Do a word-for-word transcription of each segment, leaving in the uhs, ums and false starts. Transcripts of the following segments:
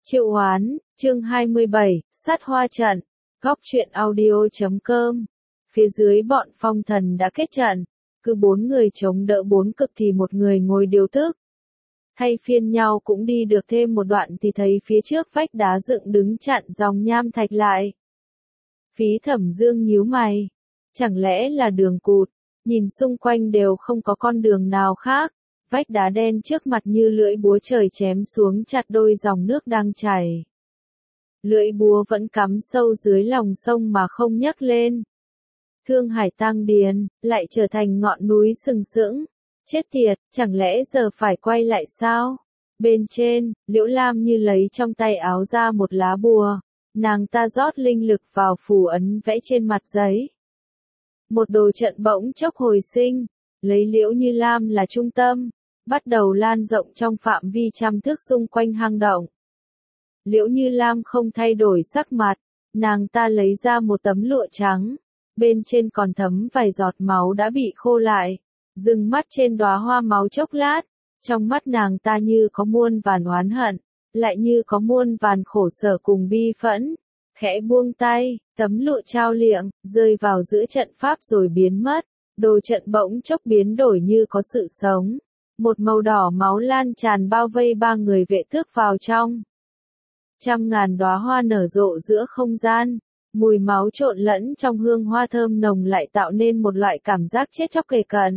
Triệu Hoán, chương hai mươi bảy, sát hoa trận, góc truyện audio chấm com. Phía dưới bọn phong thần đã kết trận, cứ bốn người chống đỡ bốn cực thì một người ngồi điều tức. Thay phiên nhau cũng đi được thêm một đoạn thì thấy phía trước vách đá dựng đứng chặn dòng nham thạch lại. Phí Thẩm Dương nhíu mày, chẳng lẽ là đường cụt, nhìn xung quanh đều không có con đường nào khác. Vách đá đen trước mặt như lưỡi búa trời chém xuống chặt đôi dòng nước đang chảy. Lưỡi búa vẫn cắm sâu dưới lòng sông mà không nhấc lên. Thương Hải Tang Điền, lại trở thành ngọn núi sừng sững. Chết tiệt, chẳng lẽ giờ phải quay lại sao? Bên trên, Liễu Lam như lấy trong tay áo ra một lá bùa. Nàng ta rót linh lực vào phù ấn vẽ trên mặt giấy. Một đồ trận bỗng chốc hồi sinh, lấy Liễu Như Lam là trung tâm, bắt đầu lan rộng trong phạm vi trăm thước xung quanh hang động. Liễu Như Lam không thay đổi sắc mặt, nàng ta lấy ra một tấm lụa trắng, bên trên còn thấm vài giọt máu đã bị khô lại, dừng mắt trên đóa hoa máu chốc lát, trong mắt nàng ta như có muôn vàn oán hận, lại như có muôn vàn khổ sở cùng bi phẫn. Khẽ buông tay, tấm lụa trao liệng, rơi vào giữa trận pháp rồi biến mất, đồ trận bỗng chốc biến đổi như có sự sống. Một màu đỏ máu lan tràn bao vây ba người vệ tước vào trong. Trăm ngàn đóa hoa nở rộ giữa không gian, mùi máu trộn lẫn trong hương hoa thơm nồng lại tạo nên một loại cảm giác chết chóc kề cận.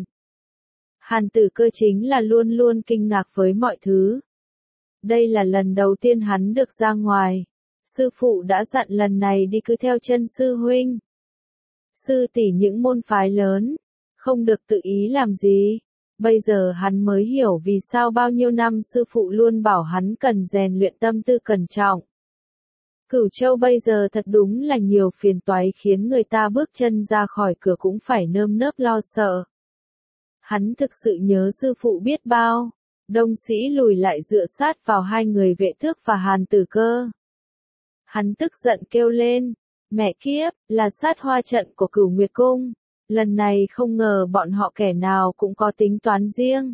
Hàn Tử Cơ chính là luôn luôn kinh ngạc với mọi thứ. Đây là lần đầu tiên hắn được ra ngoài. Sư phụ đã dặn lần này đi cứ theo chân sư huynh. Sư tỷ những môn phái lớn, không được tự ý làm gì. Bây giờ hắn mới hiểu vì sao bao nhiêu năm sư phụ luôn bảo hắn cần rèn luyện tâm tư cẩn trọng. Cửu Châu bây giờ thật đúng là nhiều phiền toái khiến người ta bước chân ra khỏi cửa cũng phải nơm nớp lo sợ. Hắn thực sự nhớ sư phụ biết bao. Đông Sĩ lùi lại dựa sát vào hai người vệ tước và Hàn Tử Cơ. Hắn tức giận kêu lên, mẹ kiếp, là sát hoa trận của Cửu Nguyệt Cung. Lần này không ngờ bọn họ kẻ nào cũng có tính toán riêng.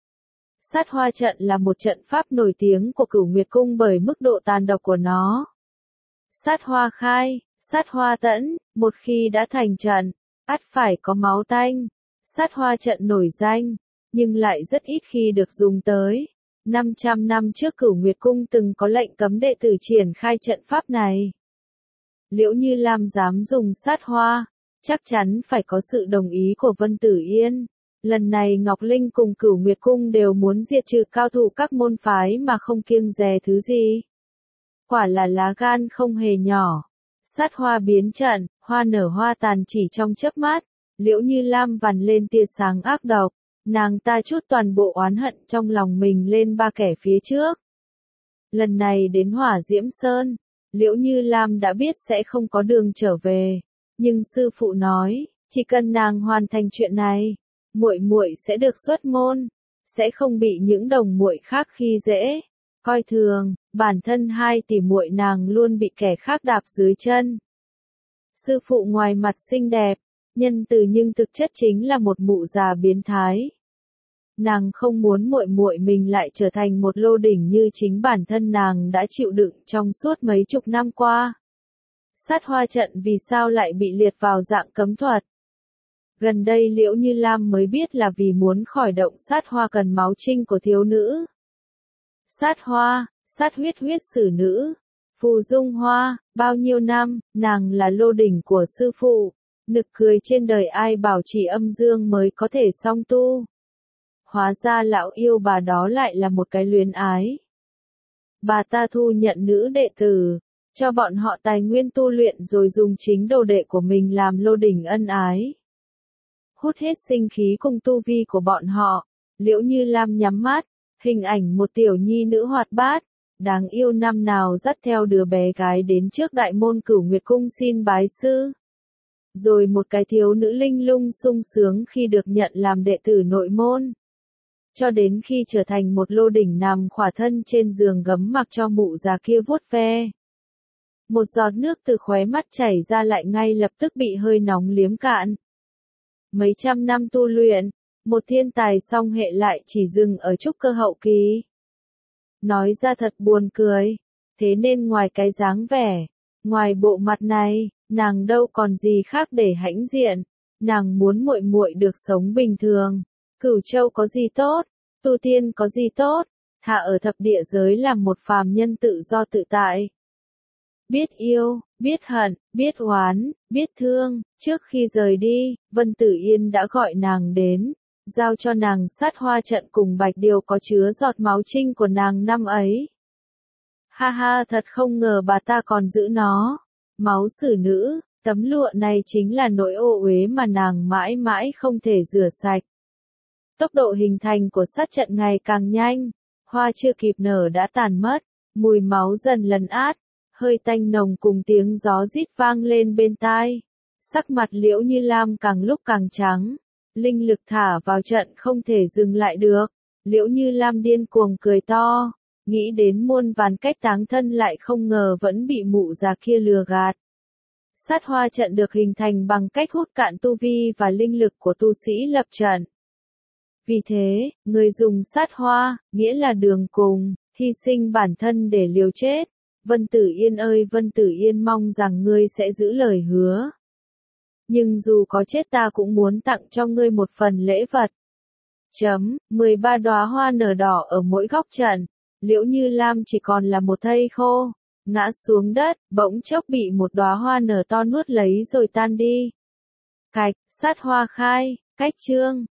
Sát hoa trận là một trận pháp nổi tiếng của Cửu Nguyệt Cung bởi mức độ tàn độc của nó. Sát hoa khai, sát hoa tẫn, một khi đã thành trận, ắt phải có máu tanh. Sát hoa trận nổi danh, nhưng lại rất ít khi được dùng tới. năm trăm năm trước Cửu Nguyệt Cung từng có lệnh cấm đệ tử triển khai trận pháp này. Liễu Như Lam dám dùng sát hoa, chắc chắn phải có sự đồng ý của Vân Tử Yên. Lần này Ngọc Linh cùng Cửu Nguyệt Cung đều muốn diệt trừ cao thủ các môn phái mà không kiêng dè thứ gì. Quả là lá gan không hề nhỏ. Sát hoa biến trận, hoa nở hoa tàn chỉ trong chớp mắt. Liễu Như Lam vằn lên tia sáng ác độc. Nàng ta trút toàn bộ oán hận trong lòng mình lên ba kẻ phía trước. Lần này đến Hỏa Diễm Sơn, Liễu Như Lam đã biết sẽ không có đường trở về. Nhưng sư phụ nói, chỉ cần nàng hoàn thành chuyện này, muội muội sẽ được xuất môn, sẽ không bị những đồng muội khác khi dễ, coi thường. Bản thân hai tỷ muội nàng luôn bị kẻ khác đạp dưới chân. Sư phụ ngoài mặt xinh đẹp, nhân từ nhưng thực chất chính là một mụ già biến thái. Nàng không muốn muội muội mình lại trở thành một lô đỉnh như chính bản thân nàng đã chịu đựng trong suốt mấy chục năm qua. Sát hoa trận vì sao lại bị liệt vào dạng cấm thuật? Gần đây Liễu Như Lam mới biết là vì muốn khỏi động sát hoa cần máu trinh của thiếu nữ. Sát hoa, sát huyết huyết sử nữ, phù dung hoa, bao nhiêu năm, nàng là lô đỉnh của sư phụ. Nực cười trên đời ai bảo chỉ âm dương mới có thể song tu. Hóa ra lão yêu bà đó lại là một cái luyến ái. Bà ta thu nhận nữ đệ tử, cho bọn họ tài nguyên tu luyện rồi dùng chính đồ đệ của mình làm lô đỉnh ân ái. Hút hết sinh khí cùng tu vi của bọn họ, Liễu Như Lam nhắm mắt, hình ảnh một tiểu nhi nữ hoạt bát, đáng yêu năm nào dắt theo đứa bé gái đến trước đại môn Cửu Nguyệt Cung xin bái sư. Rồi một cái thiếu nữ linh lung sung sướng khi được nhận làm đệ tử nội môn. Cho đến khi trở thành một lô đỉnh nằm khỏa thân trên giường gấm mặc cho mụ già kia vuốt ve. Một giọt nước từ khóe mắt chảy ra lại ngay lập tức bị hơi nóng liếm cạn. Mấy trăm năm tu luyện, một thiên tài song hệ lại chỉ dừng ở trúc cơ hậu kỳ. Nói ra thật buồn cười, Thế nên ngoài cái dáng vẻ, ngoài bộ mặt này, nàng đâu còn gì khác để hãnh diện. Nàng muốn muội muội được sống bình thường. Cửu Châu có gì tốt, tu tiên có gì tốt, thà ở thập địa giới làm một phàm nhân tự do tự tại. Biết yêu, biết hận, biết oán, biết thương, trước khi rời đi, Vân Tử Yên đã gọi nàng đến, giao cho nàng sát hoa trận cùng bạch điều có chứa giọt máu trinh của nàng năm ấy. Ha ha, thật không ngờ bà ta còn giữ nó. Máu xử nữ, tấm lụa này chính là nỗi ô uế mà nàng mãi mãi không thể rửa sạch. Tốc độ hình thành của sát trận ngày càng nhanh, hoa chưa kịp nở đã tàn mất, mùi máu dần lấn át, hơi tanh nồng cùng tiếng gió rít vang lên bên tai. Sắc mặt Liễu Như Lam càng lúc càng trắng, linh lực thả vào trận không thể dừng lại được. Liễu Như Lam điên cuồng cười to, nghĩ đến muôn vàn cách táng thân lại không ngờ vẫn bị mụ già kia lừa gạt. Sát hoa trận được hình thành bằng cách hút cạn tu vi và linh lực của tu sĩ lập trận. Vì thế, người dùng sát hoa, nghĩa là đường cùng, hy sinh bản thân để liều chết. Vân Tử Yên ơi Vân Tử Yên, mong rằng ngươi sẽ giữ lời hứa. Nhưng dù có chết ta cũng muốn tặng cho ngươi một phần lễ vật. Chấm, mười ba đóa hoa nở đỏ ở mỗi góc trận. Liễu Như Lam chỉ còn là một thây khô, ngã xuống đất, bỗng chốc bị một đóa hoa nở to nuốt lấy rồi tan đi. Cạch, sát hoa khai, cách chương.